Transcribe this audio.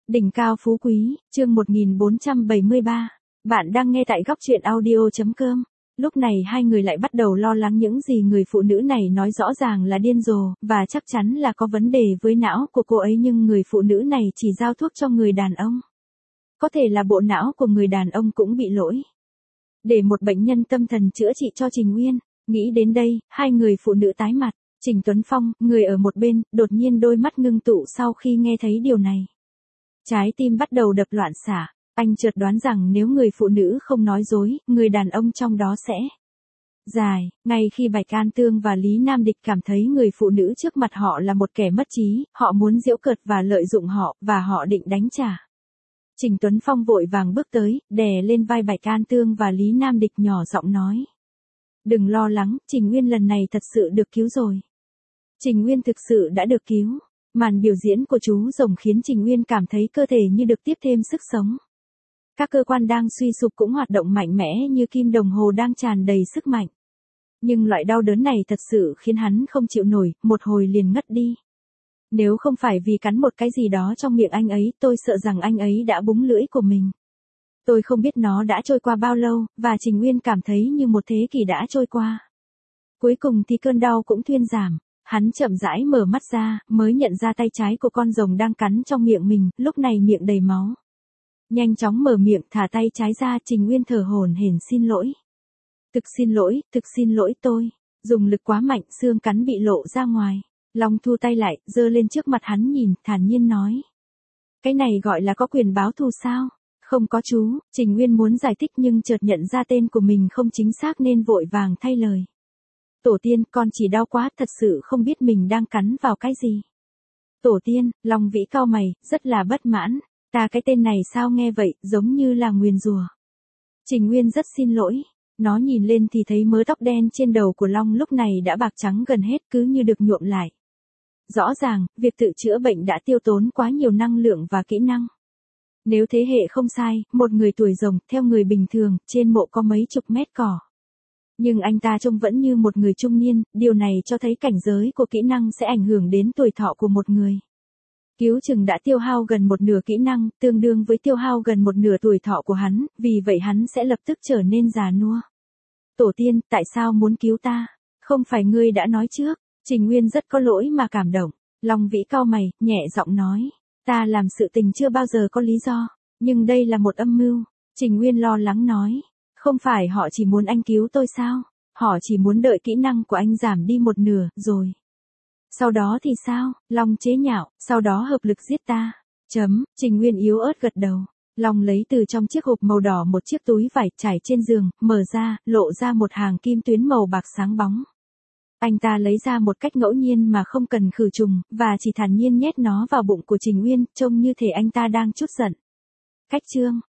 Đỉnh cao phú quý, chương 1473. Bạn đang nghe tại góc truyện audio.com. Lúc này hai người lại bắt đầu lo lắng những gì người phụ nữ này nói rõ ràng là điên rồ, và chắc chắn là có vấn đề với não của cô ấy, nhưng người phụ nữ này chỉ giao thuốc cho người đàn ông. Có thể là bộ não của người đàn ông cũng bị lỗi. Để một bệnh nhân tâm thần chữa trị cho Trình Uyên, nghĩ đến đây, hai người phụ nữ tái mặt. Trình Tuấn Phong, người ở một bên, đột nhiên đôi mắt ngưng tụ sau khi nghe thấy điều này. Trái tim bắt đầu đập loạn xạ, anh chợt đoán rằng nếu người phụ nữ không nói dối, người đàn ông trong đó sẽ dài. Ngay khi Bạch An Tương và Lý Nam Địch cảm thấy người phụ nữ trước mặt họ là một kẻ mất trí, họ muốn giễu cợt và lợi dụng họ, và họ định đánh trả. Trình Tuấn Phong vội vàng bước tới, đè lên vai Bạch An Tương và Lý Nam Địch nhỏ giọng nói. Đừng lo lắng, Trình Uyên lần này thật sự được cứu rồi. Trình Uyên thực sự đã được cứu. Màn biểu diễn của chú rồng khiến Trình Uyên cảm thấy cơ thể như được tiếp thêm sức sống. Các cơ quan đang suy sụp cũng hoạt động mạnh mẽ như kim đồng hồ đang tràn đầy sức mạnh. Nhưng loại đau đớn này thật sự khiến hắn không chịu nổi, một hồi liền ngất đi. Nếu không phải vì cắn một cái gì đó trong miệng anh ấy, tôi sợ rằng anh ấy đã búng lưỡi của mình. Tôi không biết nó đã trôi qua bao lâu, và Trình Uyên cảm thấy như một thế kỷ đã trôi qua. Cuối cùng thì cơn đau cũng thuyên giảm. Hắn chậm rãi mở mắt ra, mới nhận ra tay trái của con rồng đang cắn trong miệng mình, lúc này miệng đầy máu. Nhanh chóng mở miệng thả tay trái ra, Trình Uyên thở hổn hển xin lỗi. Thực xin lỗi tôi. Dùng lực quá mạnh, xương cắn bị lộ ra ngoài. Long thu tay lại, giơ lên trước mặt hắn nhìn, thản nhiên nói. Cái này gọi là có quyền báo thù sao? Không có chú, Trình Uyên muốn giải thích nhưng chợt nhận ra tên của mình không chính xác nên vội vàng thay lời. Tổ tiên, con chỉ đau quá, thật sự không biết mình đang cắn vào cái gì. Tổ tiên, Long Vĩ cau mày, rất là bất mãn. Ta cái tên này sao nghe vậy, giống như là nguyền rủa. Trình Uyên rất xin lỗi. Nó nhìn lên thì thấy mớ tóc đen trên đầu của Long lúc này đã bạc trắng gần hết, cứ như được nhuộm lại. Rõ ràng, việc tự chữa bệnh đã tiêu tốn quá nhiều năng lượng và kỹ năng. Nếu thế hệ không sai, một người tuổi rồng, theo người bình thường, trên mộ có mấy chục mét cỏ. Nhưng anh ta trông vẫn như một người trung niên, điều này cho thấy cảnh giới của kỹ năng sẽ ảnh hưởng đến tuổi thọ của một người. Cứu chừng đã tiêu hao gần một nửa kỹ năng, tương đương với tiêu hao gần một nửa tuổi thọ của hắn, vì vậy hắn sẽ lập tức trở nên già nua. Tổ tiên, tại sao muốn cứu ta? Không phải ngươi đã nói trước. Trình Uyên rất có lỗi mà cảm động. Long Vĩ cau mày, nhẹ giọng nói. Ta làm sự tình chưa bao giờ có lý do, nhưng đây là một âm mưu. Trình Uyên lo lắng nói. Không phải họ chỉ muốn anh cứu tôi sao? Họ chỉ muốn đợi kỹ năng của anh giảm đi một nửa, rồi. Sau đó thì sao? Long chế nhạo, sau đó hợp lực giết ta. Trình Nguyên yếu ớt gật đầu. Long lấy từ trong chiếc hộp màu đỏ một chiếc túi vải trải trên giường, mở ra, lộ ra một hàng kim tuyến màu bạc sáng bóng. Anh ta lấy ra một cách ngẫu nhiên mà không cần khử trùng, và chỉ thản nhiên nhét nó vào bụng của Trình Nguyên, trông như thể anh ta đang trút giận. Cách chương